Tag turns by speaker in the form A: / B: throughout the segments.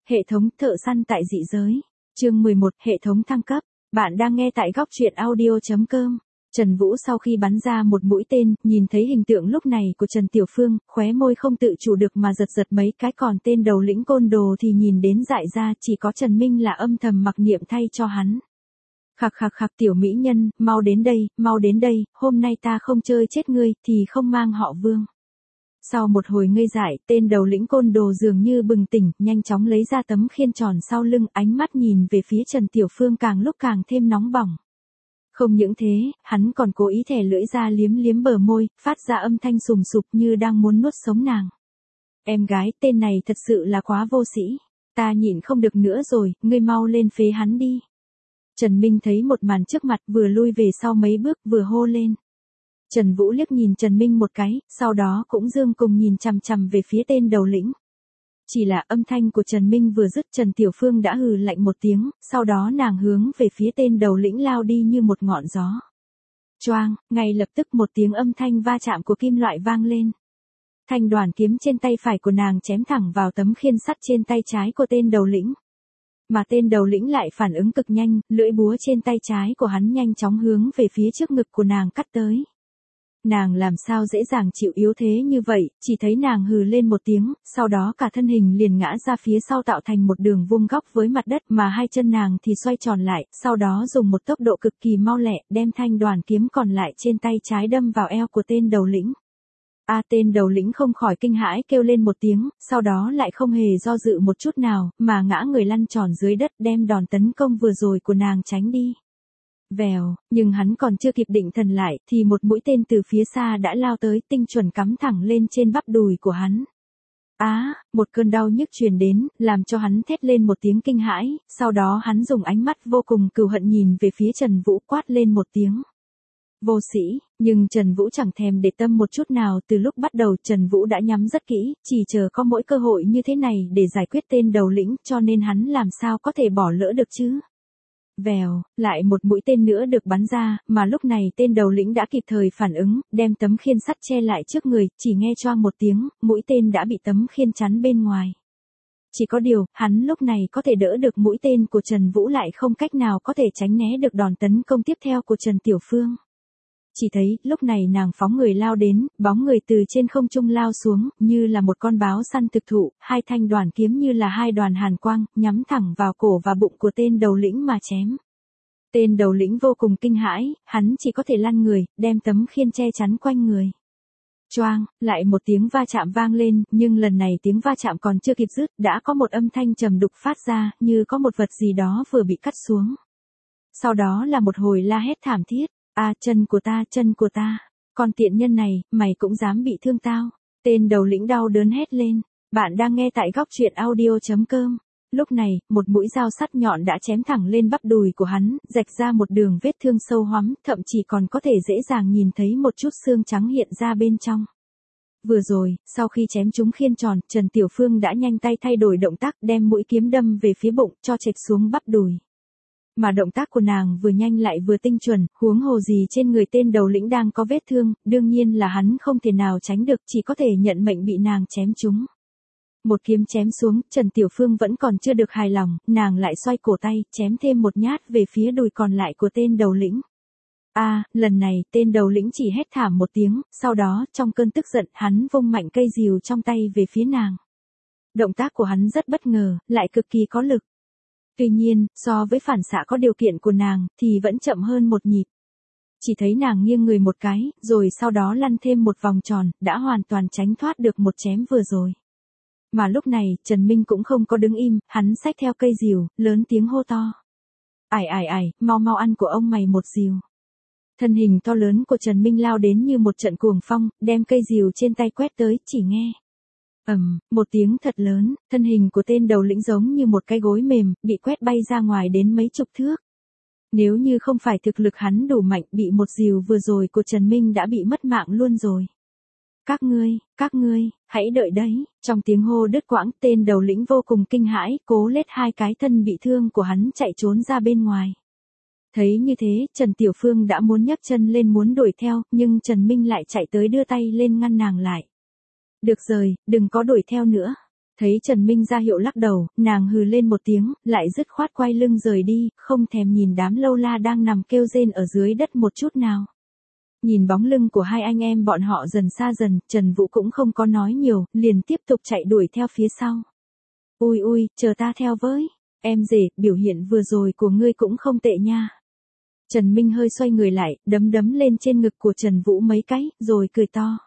A: Hệ thống thợ săn tại dị giới. Chương 11, hệ thống thăng cấp. Bạn đang nghe tại góc truyện audio.com. Trần Vũ sau khi bắn ra một mũi tên, nhìn thấy hình tượng lúc này của Trần Tiểu Phương, khóe môi không tự chủ được mà giật giật mấy cái, còn tên đầu lĩnh côn đồ thì nhìn đến dại ra, chỉ có Trần Minh là âm thầm mặc niệm thay cho hắn. Khặc khặc khặc, tiểu mỹ nhân, mau đến đây, hôm nay ta không chơi chết ngươi, thì không mang họ Vương. Sau một hồi ngây dại, tên đầu lĩnh côn đồ dường như bừng tỉnh, nhanh chóng lấy ra tấm khiên tròn sau lưng, ánh mắt nhìn về phía Trần Tiểu Phương càng lúc càng thêm nóng bỏng. Không những thế, hắn còn cố ý thè lưỡi ra liếm liếm bờ môi, phát ra âm thanh sùm sụp như đang muốn nuốt sống nàng. Em gái, tên này thật sự là quá vô sĩ. Ta nhịn không được nữa rồi, ngươi mau lên phế hắn đi. Trần Minh thấy một màn trước mặt, vừa lui về sau mấy bước, vừa hô lên. Trần Vũ liếc nhìn Trần Minh một cái, sau đó cũng dương cùng nhìn chằm chằm về phía tên đầu lĩnh. Chỉ là âm thanh của Trần Minh vừa dứt, Trần Tiểu Phương đã hừ lạnh một tiếng, sau đó nàng hướng về phía tên đầu lĩnh lao đi như một ngọn gió. Choang, ngay lập tức một tiếng âm thanh va chạm của kim loại vang lên. Thanh đoàn kiếm trên tay phải của nàng chém thẳng vào tấm khiên sắt trên tay trái của tên đầu lĩnh. Mà tên đầu lĩnh lại phản ứng cực nhanh, lưỡi búa trên tay trái của hắn nhanh chóng hướng về phía trước ngực của nàng cắt tới. Nàng làm sao dễ dàng chịu yếu thế như vậy, chỉ thấy nàng hừ lên một tiếng, sau đó cả thân hình liền ngã ra phía sau tạo thành một đường vuông góc với mặt đất, mà hai chân nàng thì xoay tròn lại, sau đó dùng một tốc độ cực kỳ mau lẹ, đem thanh đoàn kiếm còn lại trên tay trái đâm vào eo của tên đầu lĩnh. Tên đầu lĩnh không khỏi kinh hãi kêu lên một tiếng, sau đó lại không hề do dự một chút nào, mà ngã người lăn tròn dưới đất, đem đòn tấn công vừa rồi của nàng tránh đi. Vèo, nhưng hắn còn chưa kịp định thần lại, thì một mũi tên từ phía xa đã lao tới, tinh chuẩn cắm thẳng lên trên bắp đùi của hắn. Một cơn đau nhức truyền đến, làm cho hắn thét lên một tiếng kinh hãi, sau đó hắn dùng ánh mắt vô cùng cừu hận nhìn về phía Trần Vũ, quát lên một tiếng. Vô sĩ, nhưng Trần Vũ chẳng thèm để tâm một chút nào, từ lúc bắt đầu Trần Vũ đã nhắm rất kỹ, chỉ chờ có mỗi cơ hội như thế này để giải quyết tên đầu lĩnh, cho nên hắn làm sao có thể bỏ lỡ được chứ. Vèo, lại một mũi tên nữa được bắn ra, mà lúc này tên đầu lĩnh đã kịp thời phản ứng, đem tấm khiên sắt che lại trước người, chỉ nghe choang một tiếng, mũi tên đã bị tấm khiên chắn bên ngoài. Chỉ có điều, hắn lúc này có thể đỡ được mũi tên của Trần Vũ, lại không cách nào có thể tránh né được đòn tấn công tiếp theo của Trần Tiểu Phương. Chỉ thấy, lúc này nàng phóng người lao đến, bóng người từ trên không trung lao xuống, như là một con báo săn thực thụ, hai thanh đoàn kiếm như là hai đoàn hàn quang, nhắm thẳng vào cổ và bụng của tên đầu lĩnh mà chém. Tên đầu lĩnh vô cùng kinh hãi, hắn chỉ có thể lăn người, đem tấm khiên che chắn quanh người. Choang, lại một tiếng va chạm vang lên, nhưng lần này tiếng va chạm còn chưa kịp dứt, đã có một âm thanh trầm đục phát ra, như có một vật gì đó vừa bị cắt xuống. Sau đó là một hồi la hét thảm thiết. Chân của ta, con tiện nhân này, mày cũng dám bị thương tao. Tên đầu lĩnh đau đớn hét lên. Bạn đang nghe tại góc truyện audio.com. Lúc này, một mũi dao sắt nhọn đã chém thẳng lên bắp đùi của hắn, rạch ra một đường vết thương sâu hoắm, thậm chí còn có thể dễ dàng nhìn thấy một chút xương trắng hiện ra bên trong. Vừa rồi, sau khi chém trúng khiên tròn, Trần Tiểu Phương đã nhanh tay thay đổi động tác, đem mũi kiếm đâm về phía bụng, cho chệch xuống bắp đùi. Mà động tác của nàng vừa nhanh lại vừa tinh chuẩn, huống hồ gì trên người tên đầu lĩnh đang có vết thương, đương nhiên là hắn không thể nào tránh được, chỉ có thể nhận mệnh bị nàng chém trúng. Một kiếm chém xuống, Trần Tiểu Phương vẫn còn chưa được hài lòng, nàng lại xoay cổ tay, chém thêm một nhát về phía đùi còn lại của tên đầu lĩnh. Lần này, tên đầu lĩnh chỉ hét thảm một tiếng, sau đó, trong cơn tức giận, hắn vung mạnh cây rìu trong tay về phía nàng. Động tác của hắn rất bất ngờ, lại cực kỳ có lực. Tuy nhiên, so với phản xạ có điều kiện của nàng, thì vẫn chậm hơn một nhịp. Chỉ thấy nàng nghiêng người một cái, rồi sau đó lăn thêm một vòng tròn, đã hoàn toàn tránh thoát được một chém vừa rồi. Mà lúc này, Trần Minh cũng không có đứng im, hắn xách theo cây rìu, lớn tiếng hô to. Mau ăn của ông mày một rìu. Thân hình to lớn của Trần Minh lao đến như một trận cuồng phong, đem cây rìu trên tay quét tới, chỉ nghe. Một tiếng thật lớn, thân hình của tên đầu lĩnh giống như một cái gối mềm, bị quét bay ra ngoài đến mấy chục thước. Nếu như không phải thực lực hắn đủ mạnh, bị một rìu vừa rồi của Trần Minh đã bị mất mạng luôn rồi. Các ngươi, hãy đợi đấy, trong tiếng hô đứt quãng, tên đầu lĩnh vô cùng kinh hãi, cố lết hai cái thân bị thương của hắn chạy trốn ra bên ngoài. Thấy như thế, Trần Tiểu Phương đã muốn nhấc chân lên muốn đuổi theo, nhưng Trần Minh lại chạy tới đưa tay lên ngăn nàng lại. Được rồi, đừng có đuổi theo nữa. Thấy Trần Minh ra hiệu lắc đầu, nàng hừ lên một tiếng, lại dứt khoát quay lưng rời đi, không thèm nhìn đám lâu la đang nằm kêu rên ở dưới đất một chút nào. Nhìn bóng lưng của hai anh em bọn họ dần xa dần, Trần Vũ cũng không có nói nhiều, liền tiếp tục chạy đuổi theo phía sau. Ui ui, chờ ta theo với. Em rể, biểu hiện vừa rồi của ngươi cũng không tệ nha. Trần Minh hơi xoay người lại, đấm đấm lên trên ngực của Trần Vũ mấy cái, rồi cười to.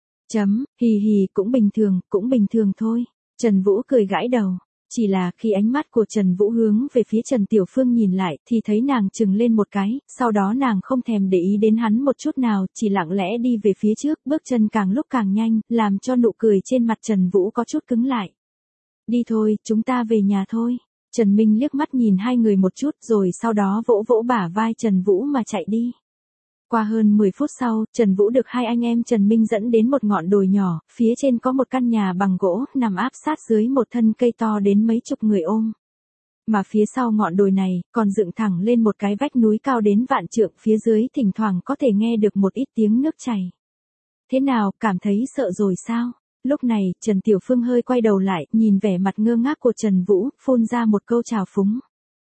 A: Hì hì, cũng bình thường thôi. Trần Vũ cười gãi đầu. Chỉ là khi ánh mắt của Trần Vũ hướng về phía Trần Tiểu Phương nhìn lại thì thấy nàng chừng lên một cái, sau đó nàng không thèm để ý đến hắn một chút nào, chỉ lặng lẽ đi về phía trước, bước chân càng lúc càng nhanh, làm cho nụ cười trên mặt Trần Vũ có chút cứng lại. Đi thôi, chúng ta về nhà thôi. Trần Minh liếc mắt nhìn hai người một chút rồi sau đó vỗ vỗ bả vai Trần Vũ mà chạy đi. Qua hơn 10 phút sau, Trần Vũ được hai anh em Trần Minh dẫn đến một ngọn đồi nhỏ, phía trên có một căn nhà bằng gỗ, nằm áp sát dưới một thân cây to đến mấy chục người ôm. Mà phía sau ngọn đồi này, còn dựng thẳng lên một cái vách núi cao đến vạn trượng, phía dưới thỉnh thoảng có thể nghe được một ít tiếng nước chảy. Thế nào, cảm thấy sợ rồi sao? Lúc này, Trần Tiểu Phương hơi quay đầu lại, nhìn vẻ mặt ngơ ngác của Trần Vũ, phun ra một câu trào phúng.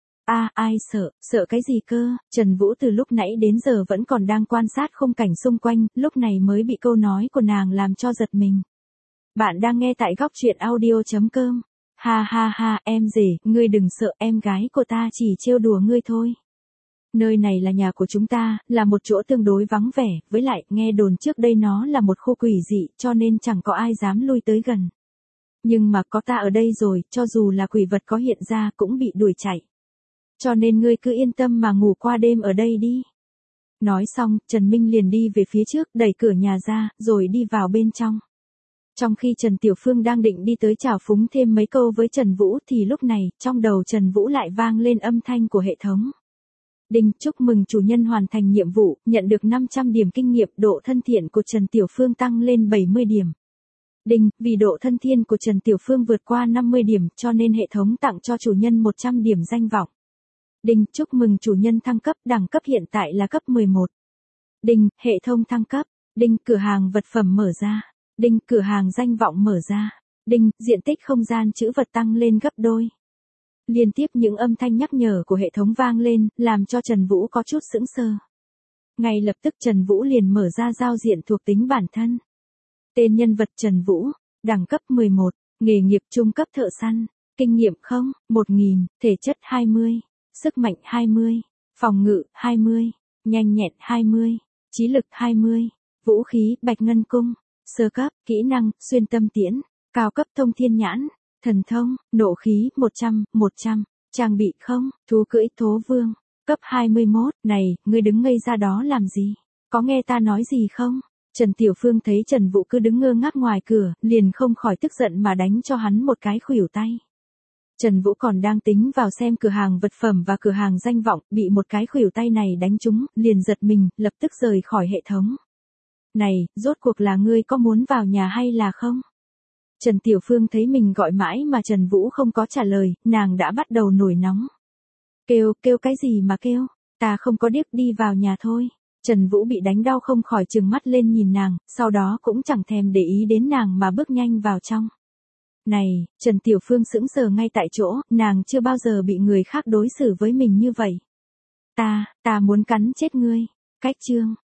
A: Ai sợ cái gì cơ? Trần Vũ từ lúc nãy đến giờ vẫn còn đang quan sát khung cảnh xung quanh, lúc này mới bị câu nói của nàng làm cho giật mình. Bạn đang nghe tại góc truyện audio.com. Ha ha ha, em rể, ngươi đừng sợ, em gái của ta chỉ trêu đùa ngươi thôi. Nơi này là nhà của chúng ta, là một chỗ tương đối vắng vẻ, với lại, nghe đồn trước đây nó là một khu quỷ dị, cho nên chẳng có ai dám lui tới gần. Nhưng mà có ta ở đây rồi, cho dù là quỷ vật có hiện ra cũng bị đuổi chạy. Cho nên ngươi cứ yên tâm mà ngủ qua đêm ở đây đi. Nói xong, Trần Minh liền đi về phía trước, đẩy cửa nhà ra, rồi đi vào bên trong. Trong khi Trần Tiểu Phương đang định đi tới chào phúng thêm mấy câu với Trần Vũ thì lúc này, trong đầu Trần Vũ lại vang lên âm thanh của hệ thống. Đinh, chúc mừng chủ nhân hoàn thành nhiệm vụ, nhận được 500 điểm kinh nghiệm, độ thân thiện của Trần Tiểu Phương tăng lên 70 điểm. Đinh, vì độ thân thiên của Trần Tiểu Phương vượt qua 50 điểm cho nên hệ thống tặng cho chủ nhân 100 điểm danh vọng. Đinh, chúc mừng chủ nhân thăng cấp, đẳng cấp hiện tại là cấp 11. Đinh, hệ thống thăng cấp. Đinh, cửa hàng vật phẩm mở ra. Đinh, cửa hàng danh vọng mở ra. Đinh, diện tích không gian trữ vật tăng lên gấp đôi. Liên tiếp những âm thanh nhắc nhở của hệ thống vang lên, làm cho Trần Vũ có chút sững sờ. Ngay lập tức Trần Vũ liền mở ra giao diện thuộc tính bản thân. Tên nhân vật Trần Vũ, đẳng cấp 11, nghề nghiệp trung cấp thợ săn, kinh nghiệm 1000, thể chất 20, sức mạnh 20, phòng ngự 20, nhanh nhẹn 20, trí lực 20, vũ khí bạch ngân cung, sơ cấp, kỹ năng, xuyên tâm tiễn, cao cấp thông thiên nhãn, thần thông, nộ khí 100, trang bị không, thú cưỡi thố vương, cấp 21, này, ngươi đứng ngây ra đó làm gì? Có nghe ta nói gì không? Trần Tiểu Phương thấy Trần Vũ cứ đứng ngơ ngác ngoài cửa, liền không khỏi tức giận mà đánh cho hắn một cái khuỷu tay. Trần Vũ còn đang tính vào xem cửa hàng vật phẩm và cửa hàng danh vọng, bị một cái khuỷu tay này đánh trúng, liền giật mình, lập tức rời khỏi hệ thống. Này, rốt cuộc là ngươi có muốn vào nhà hay là không? Trần Tiểu Phương thấy mình gọi mãi mà Trần Vũ không có trả lời, nàng đã bắt đầu nổi nóng. Kêu cái gì mà kêu, ta không có điếc, đi vào nhà thôi. Trần Vũ bị đánh đau không khỏi trừng mắt lên nhìn nàng, sau đó cũng chẳng thèm để ý đến nàng mà bước nhanh vào trong. Này, Trần Tiểu Phương sững sờ ngay tại chỗ, nàng chưa bao giờ bị người khác đối xử với mình như vậy. Ta muốn cắn chết ngươi. Cách chương.